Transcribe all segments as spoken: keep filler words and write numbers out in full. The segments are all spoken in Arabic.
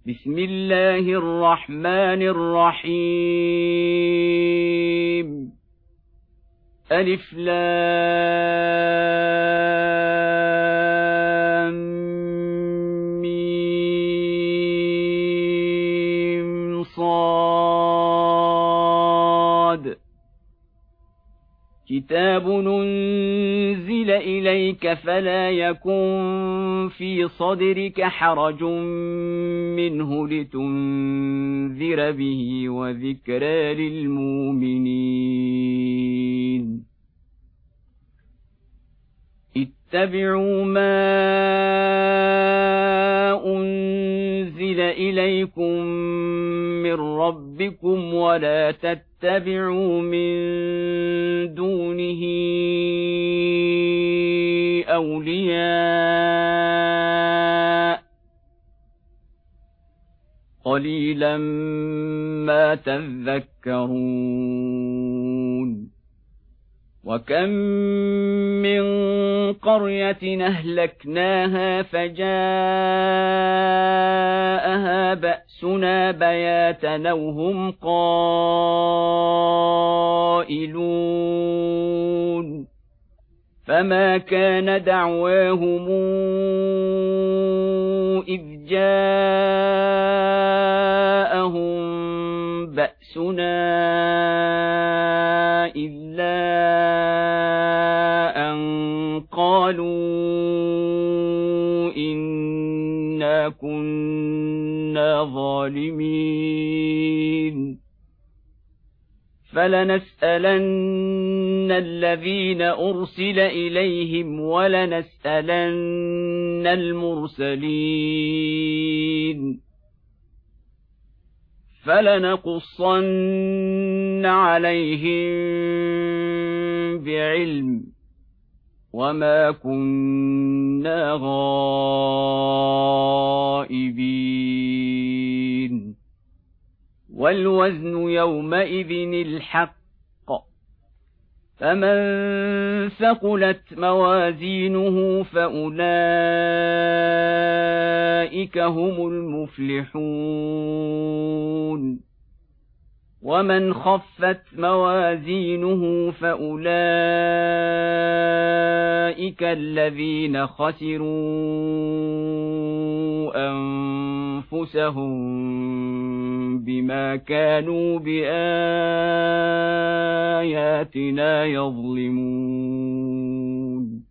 بسم الله الرحمن الرحيم ألف لام ميم صاد كتاب أنزل إليك فلا يكن في صدرك حرج منه لتنذر به وذكرى للمؤمنين اتبعوا ما أنزل إليكم من ربكم ولا تتبعوا من دونه أولياء قليلا ما تذكرون وكم من قرية أهلكناها فجاءها بأسنا بياتا أو هم قائلون فما كان دعواهم إذ جاءهم بأسنا إلا أن قالوا إنا كنا ظالمين فلنسألن الذين أرسل إليهم ولنسألن المرسلين فلنقصن عليهم بعلم وما كنا غائبين والوزن يومئذ الحق فمن ثقلت موازينه فأولئك هم المفلحون ومن خفت موازينه فأولئك الذين خسروا أنفسهم بما كانوا بآياتنا يظلمون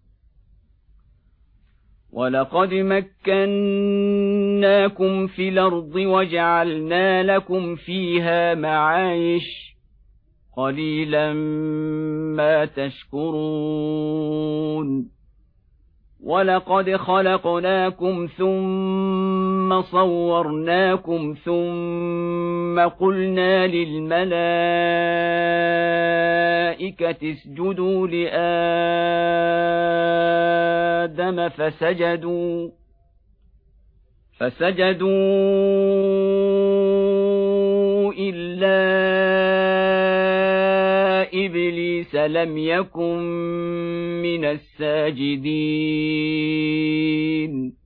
ولقد مكناكم في الأرض وجعلنا لكم فيها معايش قليلا ما تشكرون ولقد خلقناكم ثم صورناكم ثم قلنا للملائكة اسجدوا لآدم فسجدوا فسجدوا إلا إبليس لم يكن من الساجدين